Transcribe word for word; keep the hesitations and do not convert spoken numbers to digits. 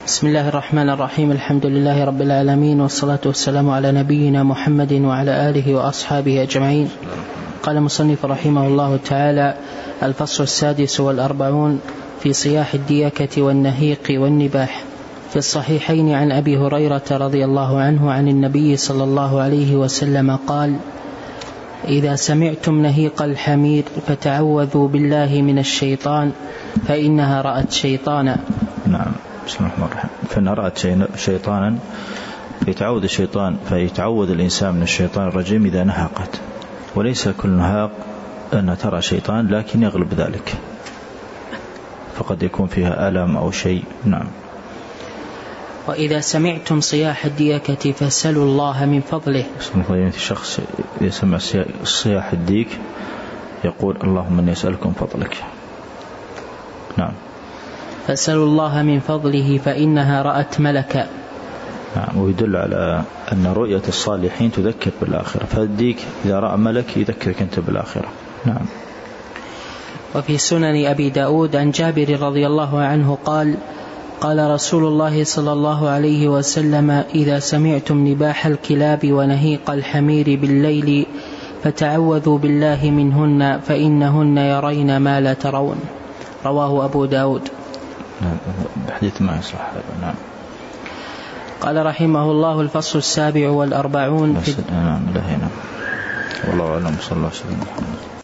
بسم الله الرحمن الرحيم. الحمد لله رب العالمين، والصلاة والسلام على نبينا محمد وعلى آله وأصحابه أجمعين. قال مصنف رحمه الله تعالى: الفصل السادس والأربعون في صياح الديكة والنهيق والنباح. في الصحيحين عن أبي هريرة رضي الله عنه عن النبي صلى الله عليه وسلم قال: إذا سمعتم نهيق الحمير فتعوذوا بالله من الشيطان فإنها رأت شيطانا. نعم. بسم الله الرحمن الرحيم. فإن رأت شيطانا فيتعوذ الشيطان، فيتعوذ الإنسان من الشيطان الرجيم إذا نهقت، وليس كل نهاق أن ترى شيطان، لكن يغلب ذلك، فقد يكون فيها ألم أو شيء. نعم. وإذا سمعتم صياح الديكة فاسألوا الله من فضله. بسم الله. الشخص يسمع صياح الديك يقول: اللهم إني أسألكم فضلك. نعم. فاسألوا الله من فضله فإنها رأت ملكا. نعم. ويدل على أن رؤية الصالحين تذكر بالآخرة، فالديك إذا رأى ملك يذكرك أنت بالآخرة. نعم. وفي سنن أبي داود عن جابر رضي الله عنه قال: قال رسول الله صلى الله عليه وسلم: إذا سمعتم نباح الكلاب ونهيق الحمير بالليل فتعوذوا بالله منهن فإنهن يرين ما لا ترون. رواه أبو داود. نعم. حديث ما يصح. نعم. قال رحمه الله: الفصل السابع والأربعون. نعم. لهنا والله أعلم. صلى الله عليه وسلم.